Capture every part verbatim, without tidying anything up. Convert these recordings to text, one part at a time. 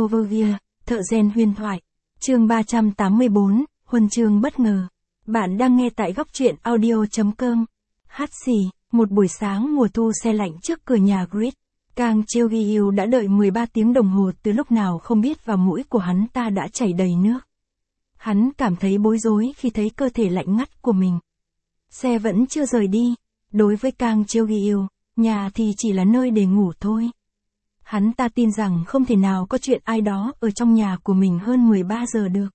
Overview, thợ rèn huyền thoại. Chương ba trăm tám mươi tư, huân chương bất ngờ. Bạn đang nghe tại góc truyện audio chấm com. Hát xì, một buổi sáng mùa thu se lạnh trước cửa nhà Grit. Kang Cheol-gyu đã đợi mười ba tiếng đồng hồ từ lúc nào không biết và mũi của hắn ta đã chảy đầy nước. Hắn cảm thấy bối rối khi thấy cơ thể lạnh ngắt của mình. Xe vẫn chưa rời đi. Đối với Kang Cheol-gyu, nhà thì chỉ là nơi để ngủ thôi. Hắn ta tin rằng không thể nào có chuyện ai đó ở trong nhà của mình hơn mười ba giờ được.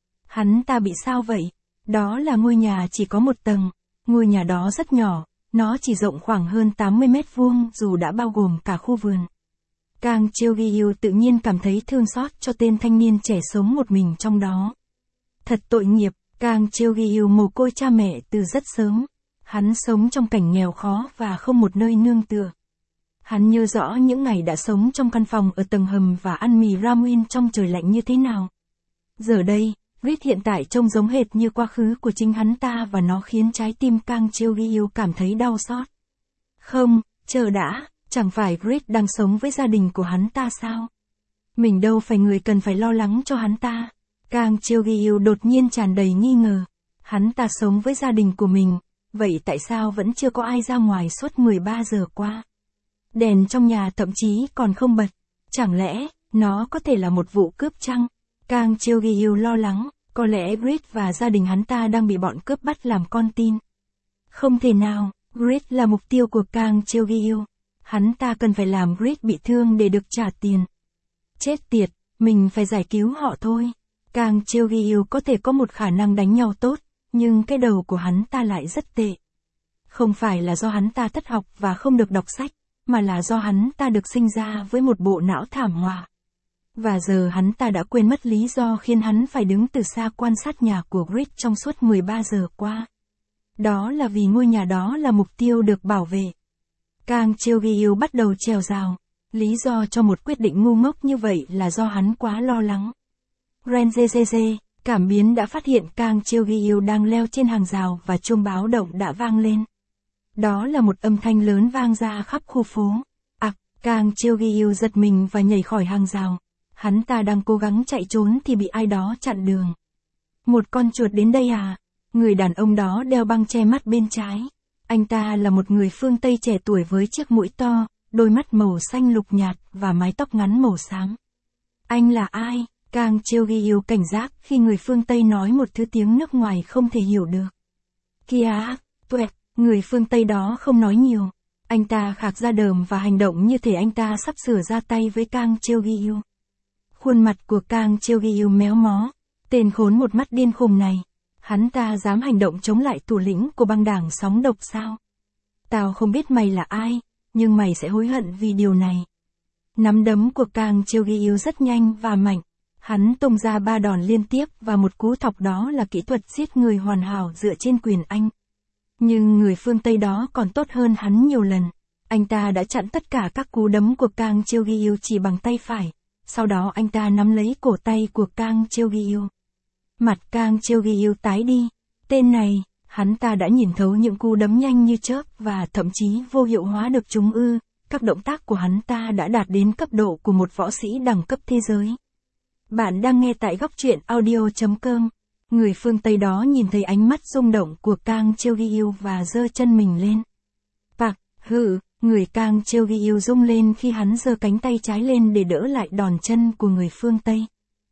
Hắn ta bị sao vậy? Đó là ngôi nhà chỉ có một tầng. Ngôi nhà đó rất nhỏ, nó chỉ rộng khoảng hơn tám mươi mét vuông dù đã bao gồm cả khu vườn. Kang Cheol-gyu tự nhiên cảm thấy thương xót cho tên thanh niên trẻ sống một mình trong đó. Thật tội nghiệp, Kang Cheol-gyu mồ côi cha mẹ từ rất sớm. Hắn sống trong cảnh nghèo khó và không một nơi nương tựa. Hắn nhớ rõ những ngày đã sống trong căn phòng ở tầng hầm và ăn mì ramen trong trời lạnh như thế nào. Giờ đây, Grit hiện tại trông giống hệt như quá khứ của chính hắn ta và nó khiến trái tim Kang Cheol-gyu cảm thấy đau xót. Không, chờ đã, chẳng phải Grit đang sống với gia đình của hắn ta sao? Mình đâu phải người cần phải lo lắng cho hắn ta. Kang Cheol-gyu đột nhiên tràn đầy nghi ngờ. Hắn ta sống với gia đình của mình, vậy tại sao vẫn chưa có ai ra ngoài suốt mười ba giờ qua? Đèn trong nhà thậm chí còn không bật. Chẳng lẽ, nó có thể là một vụ cướp chăng? Kang Cheol-gyu lo lắng, có lẽ Grit và gia đình hắn ta đang bị bọn cướp bắt làm con tin. Không thể nào, Grit là mục tiêu của Kang Cheol-gyu. Hắn ta cần phải làm Grit bị thương để được trả tiền. Chết tiệt, mình phải giải cứu họ thôi. Kang Cheol-gyu có thể có một khả năng đánh nhau tốt, nhưng cái đầu của hắn ta lại rất tệ. Không phải là do hắn ta thất học và không được đọc sách, mà là do hắn ta được sinh ra với một bộ não thảm họa. Và giờ hắn ta đã quên mất lý do khiến hắn phải đứng từ xa quan sát nhà của Grit trong suốt mười ba giờ qua. Đó là vì ngôi nhà đó là mục tiêu được bảo vệ. Kang Cheol-gyu bắt đầu trèo rào. Lý do cho một quyết định ngu ngốc như vậy là do hắn quá lo lắng. Renzezeze, cảm biến đã phát hiện Kang Cheol-gyu đang leo trên hàng rào và chuông báo động đã vang lên. Đó là một âm thanh lớn vang ra khắp khu phố. Ặc, Kang Cheol-gyu giật mình và nhảy khỏi hàng rào. Hắn ta đang cố gắng chạy trốn thì bị ai đó chặn đường. Một con chuột đến đây à? Người đàn ông đó đeo băng che mắt bên trái. Anh ta là một người phương Tây trẻ tuổi với chiếc mũi to, đôi mắt màu xanh lục nhạt và mái tóc ngắn màu xám. Anh là ai? Kang Cheol-gyu cảnh giác khi người phương Tây nói một thứ tiếng nước ngoài không thể hiểu được. Kia, tuệ, người phương Tây đó không nói nhiều. Anh ta khạc ra đờm và hành động như thể anh ta sắp sửa ra tay với Kang Cheol-gyu. Khuôn mặt của Kang Cheol-gyu méo mó. Tên khốn một mắt điên khùng này. Hắn ta dám hành động chống lại thủ lĩnh của băng đảng sóng độc sao? Tao không biết mày là ai, nhưng mày sẽ hối hận vì điều này. Nắm đấm của Kang Cheol-gyu rất nhanh và mạnh. Hắn tung ra ba đòn liên tiếp và một cú thọc đó là kỹ thuật giết người hoàn hảo dựa trên quyền Anh. Nhưng người phương Tây đó còn tốt hơn hắn nhiều lần. Anh ta đã chặn tất cả các cú đấm của Kang Cheol-gyu chỉ bằng tay phải. Sau đó anh ta nắm lấy cổ tay của Kang Cheol-gyu. Mặt Kang Cheol-gyu tái đi. Tên này, hắn ta đã nhìn thấu những cú đấm nhanh như chớp và thậm chí vô hiệu hóa được chúng ư. Các động tác của hắn ta đã đạt đến cấp độ của một võ sĩ đẳng cấp thế giới. Bạn đang nghe tại góc truyện audio chấm com. Người phương Tây đó nhìn thấy ánh mắt rung động của Kang Cheol-gyu và giơ chân mình lên. Pạc, hự, người Kang Cheol-gyu rung lên khi hắn giơ cánh tay trái lên để đỡ lại đòn chân của người phương Tây.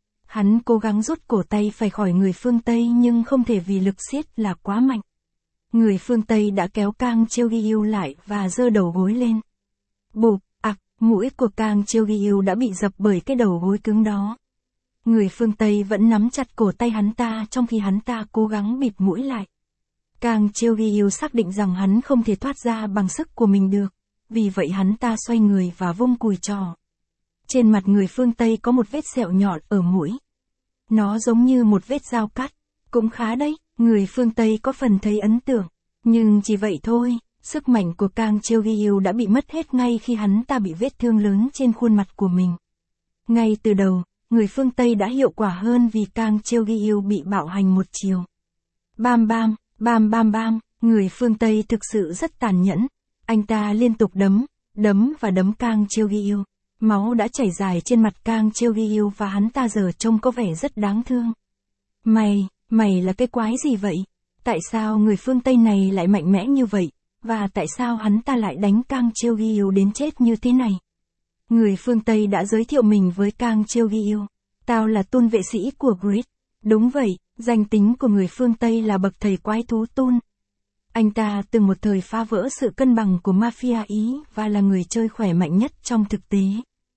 Hắn cố gắng rút cổ tay phải khỏi người phương Tây nhưng không thể vì lực siết là quá mạnh. Người phương Tây đã kéo Kang Cheol-gyu lại và giơ đầu gối lên. Bụp, ặc, mũi của Kang Cheol-gyu đã bị dập bởi cái đầu gối cứng đó. Người phương Tây vẫn nắm chặt cổ tay hắn ta trong khi hắn ta cố gắng bịt mũi lại. Kang Cheol-gyu xác định rằng hắn không thể thoát ra bằng sức của mình được, vì vậy hắn ta xoay người và vung cùi trò. Trên mặt người phương Tây có một vết sẹo nhọn ở mũi. Nó giống như một vết dao cắt. Cũng khá đấy, người phương Tây có phần thấy ấn tượng. Nhưng chỉ vậy thôi, sức mạnh của Kang Cheol-gyu đã bị mất hết ngay khi hắn ta bị vết thương lớn trên khuôn mặt của mình. Ngay từ đầu, người phương Tây đã hiệu quả hơn vì Kang Cheol-gyu bị bạo hành một chiều. Bam bam, bam bam bam, người phương Tây thực sự rất tàn nhẫn. Anh ta liên tục đấm, đấm và đấm Kang Cheol-gyu. Máu đã chảy dài trên mặt Kang Cheol-gil và hắn ta giờ trông có vẻ rất đáng thương. Mày, mày là cái quái gì vậy? Tại sao người phương Tây này lại mạnh mẽ như vậy? Và tại sao hắn ta lại đánh Kang Cheol-gil đến chết như thế này? Người phương Tây đã giới thiệu mình với Kang Cheol-gil. Tao là Tun vệ sĩ của Grid. Đúng vậy, danh tính của người phương Tây là bậc thầy quái thú Tun. Anh ta từng một thời phá vỡ sự cân bằng của mafia Ý và là người chơi khỏe mạnh nhất trong thực tế.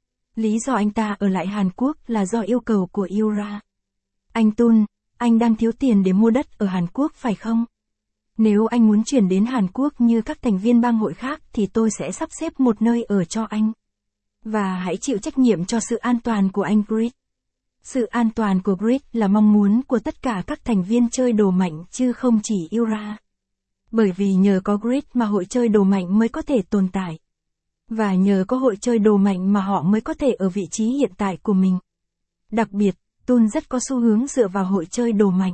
Lý do anh ta ở lại Hàn Quốc là do yêu cầu của Yura. Anh Tun, anh đang thiếu tiền để mua đất ở Hàn Quốc phải không? Nếu anh muốn chuyển đến Hàn Quốc như các thành viên bang hội khác thì tôi sẽ sắp xếp một nơi ở cho anh. Và hãy chịu trách nhiệm cho sự an toàn của anh Grid. Sự an toàn của Grid là mong muốn của tất cả các thành viên chơi đồ mạnh chứ không chỉ Yura. Bởi vì nhờ có Grid mà hội chơi đồ mạnh mới có thể tồn tại. Và nhờ có hội chơi đồ mạnh mà họ mới có thể ở vị trí hiện tại của mình. Đặc biệt, Tun rất có xu hướng dựa vào hội chơi đồ mạnh.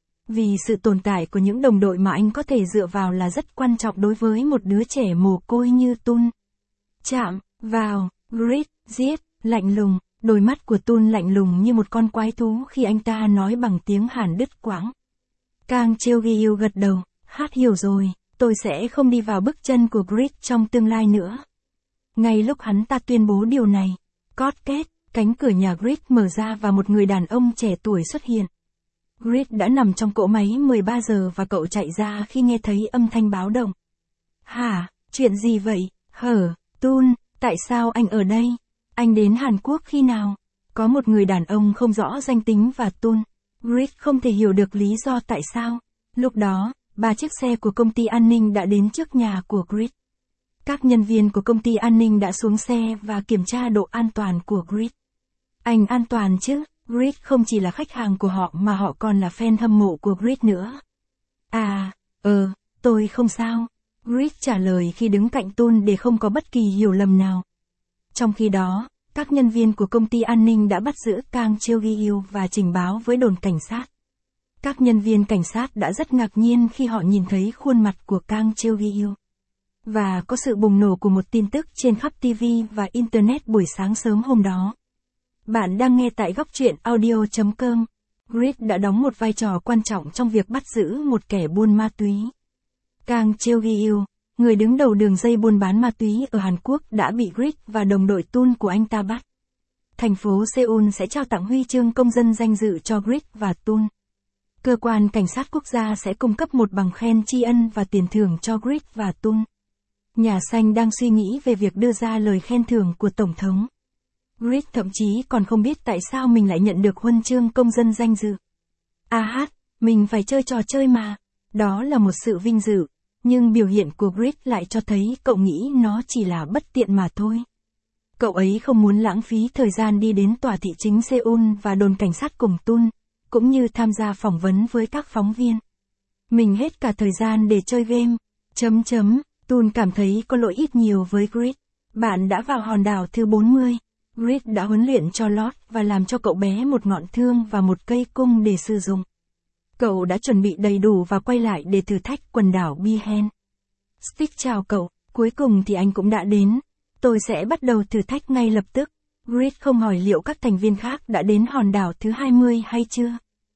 Vì sự tồn tại của những đồng đội mà anh có thể dựa vào là rất quan trọng đối với một đứa trẻ mồ côi như Tun. Chạm vào, Grid, giết, lạnh lùng, đôi mắt của Tun lạnh lùng như một con quái thú khi anh ta nói bằng tiếng Hàn đứt quãng. Kang Cheol-gil gật đầu, hát hiểu rồi, tôi sẽ không đi vào bước chân của Grid trong tương lai nữa. Ngay lúc hắn ta tuyên bố điều này, cót két, cánh cửa nhà Grid mở ra và một người đàn ông trẻ tuổi xuất hiện. Grid đã nằm trong cỗ máy mười ba giờ và cậu chạy ra khi nghe thấy âm thanh báo động. Hả, chuyện gì vậy, hở, Tun, tại sao anh ở đây? Anh đến Hàn Quốc khi nào? Có một người đàn ông không rõ danh tính và Tun. Grid không thể hiểu được lý do tại sao. Lúc đó, ba chiếc xe của công ty an ninh đã đến trước nhà của Grid. Các nhân viên của công ty an ninh đã xuống xe và kiểm tra độ an toàn của Grid. Anh an toàn chứ? Grid không chỉ là khách hàng của họ mà họ còn là fan hâm mộ của Grid nữa. À, ờ, tôi không sao. Grid trả lời khi đứng cạnh Tun để không có bất kỳ hiểu lầm nào. Trong khi đó, các nhân viên của công ty an ninh đã bắt giữ Kang Cheol-gil và trình báo với đồn cảnh sát. Các nhân viên cảnh sát đã rất ngạc nhiên khi họ nhìn thấy khuôn mặt của Kang Cheol-gil. Và có sự bùng nổ của một tin tức trên khắp ti vi và Internet buổi sáng sớm hôm đó. Bạn đang nghe tại góc truyện audio chấm com. Grid đã đóng một vai trò quan trọng trong việc bắt giữ một kẻ buôn ma túy. Kang Cheol-gil, người đứng đầu đường dây buôn bán ma túy ở Hàn Quốc đã bị Grid và đồng đội Tun của anh ta bắt. Thành phố Seoul sẽ trao tặng huy chương công dân danh dự cho Grid và Tun. Cơ quan cảnh sát quốc gia sẽ cung cấp một bằng khen tri ân và tiền thưởng cho Grid và Tun. Nhà xanh đang suy nghĩ về việc đưa ra lời khen thưởng của Tổng thống. Grid thậm chí còn không biết tại sao mình lại nhận được huân chương công dân danh dự. À hát, mình phải chơi trò chơi mà. Đó là một sự vinh dự. Nhưng biểu hiện của Grid lại cho thấy cậu nghĩ nó chỉ là bất tiện mà thôi. Cậu ấy không muốn lãng phí thời gian đi đến tòa thị chính Seoul và đồn cảnh sát cùng Tun, cũng như tham gia phỏng vấn với các phóng viên. Mình hết cả thời gian để chơi game. Chấm chấm, Tun cảm thấy có lỗi ít nhiều với Grid. Bạn đã vào hòn đảo thứ bốn mươi. Grid đã huấn luyện cho Lord và làm cho cậu bé một ngọn thương và một cây cung để sử dụng. Cậu đã chuẩn bị đầy đủ và quay lại để thử thách quần đảo Bihen. Stick chào cậu, cuối cùng thì anh cũng đã đến. Tôi sẽ bắt đầu thử thách ngay lập tức. Grid không hỏi liệu các thành viên khác đã đến hòn đảo thứ hai mươi hay chưa.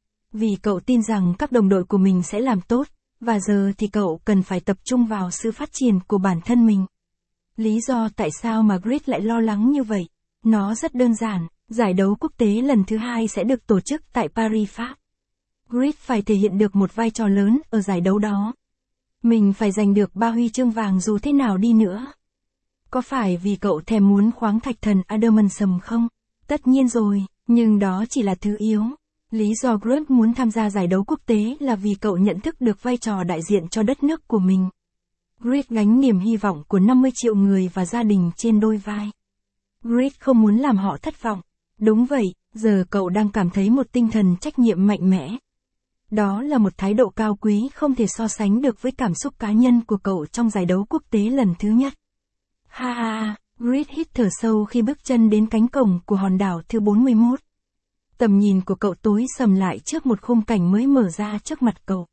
Vì cậu tin rằng các đồng đội của mình sẽ làm tốt, và giờ thì cậu cần phải tập trung vào sự phát triển của bản thân mình. Lý do tại sao mà Grid lại lo lắng như vậy? Nó rất đơn giản, giải đấu quốc tế lần thứ hai sẽ được tổ chức tại Paris, Pháp. Grid phải thể hiện được một vai trò lớn ở giải đấu đó. Mình phải giành được ba huy chương vàng dù thế nào đi nữa. Có phải vì cậu thèm muốn khoáng thạch thần Adamantium không? Tất nhiên rồi, nhưng đó chỉ là thứ yếu. Lý do Grid muốn tham gia giải đấu quốc tế là vì cậu nhận thức được vai trò đại diện cho đất nước của mình. Grid gánh niềm hy vọng của năm mươi triệu người và gia đình trên đôi vai. Grid không muốn làm họ thất vọng. Đúng vậy, giờ cậu đang cảm thấy một tinh thần trách nhiệm mạnh mẽ. Đó là một thái độ cao quý không thể so sánh được với cảm xúc cá nhân của cậu trong giải đấu quốc tế lần thứ nhất. Ha ha, Grid hít thở sâu khi bước chân đến cánh cổng của hòn đảo thứ bốn mươi mốt. Tầm nhìn của cậu tối sầm lại trước một khung cảnh mới mở ra trước mặt cậu.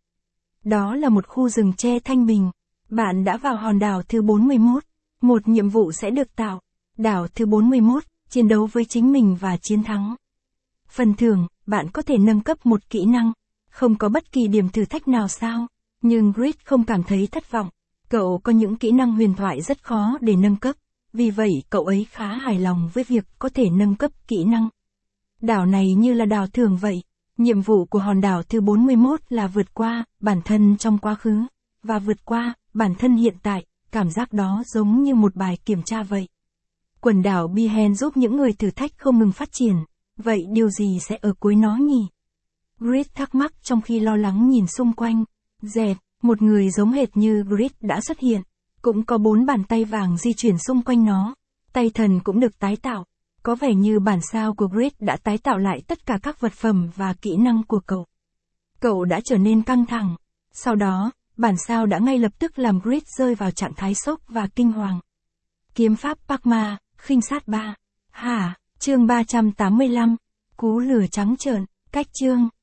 Đó là một khu rừng tre thanh bình. Bạn đã vào hòn đảo thứ bốn mươi mốt. Một nhiệm vụ sẽ được tạo. Đảo thứ bốn mươi mốt, chiến đấu với chính mình và chiến thắng. Phần thưởng, bạn có thể nâng cấp một kỹ năng. Không có bất kỳ điểm thử thách nào sao? Nhưng Grid không cảm thấy thất vọng. Cậu có những kỹ năng huyền thoại rất khó để nâng cấp. Vì vậy cậu ấy khá hài lòng với việc có thể nâng cấp kỹ năng. Đảo này như là đảo thường vậy. Nhiệm vụ của hòn đảo thứ bốn mươi mốt là vượt qua bản thân trong quá khứ, và vượt qua bản thân hiện tại. Cảm giác đó giống như một bài kiểm tra vậy. Quần đảo Bihen giúp những người thử thách không ngừng phát triển. Vậy điều gì sẽ ở cuối nó nhỉ? Grid thắc mắc trong khi lo lắng nhìn xung quanh. Dẹt, một người giống hệt như Grid đã xuất hiện. Cũng có bốn bàn tay vàng di chuyển xung quanh nó. Tay thần cũng được tái tạo. Có vẻ như bản sao của Grid đã tái tạo lại tất cả các vật phẩm và kỹ năng của cậu. Cậu đã trở nên căng thẳng. Sau đó, bản sao đã ngay lập tức làm Grid rơi vào trạng thái sốc và kinh hoàng. Kiếm pháp Parma, khinh sát ba. Hả, chương ba trăm tám mươi lăm. Cú lửa trắng trợn, cách chương.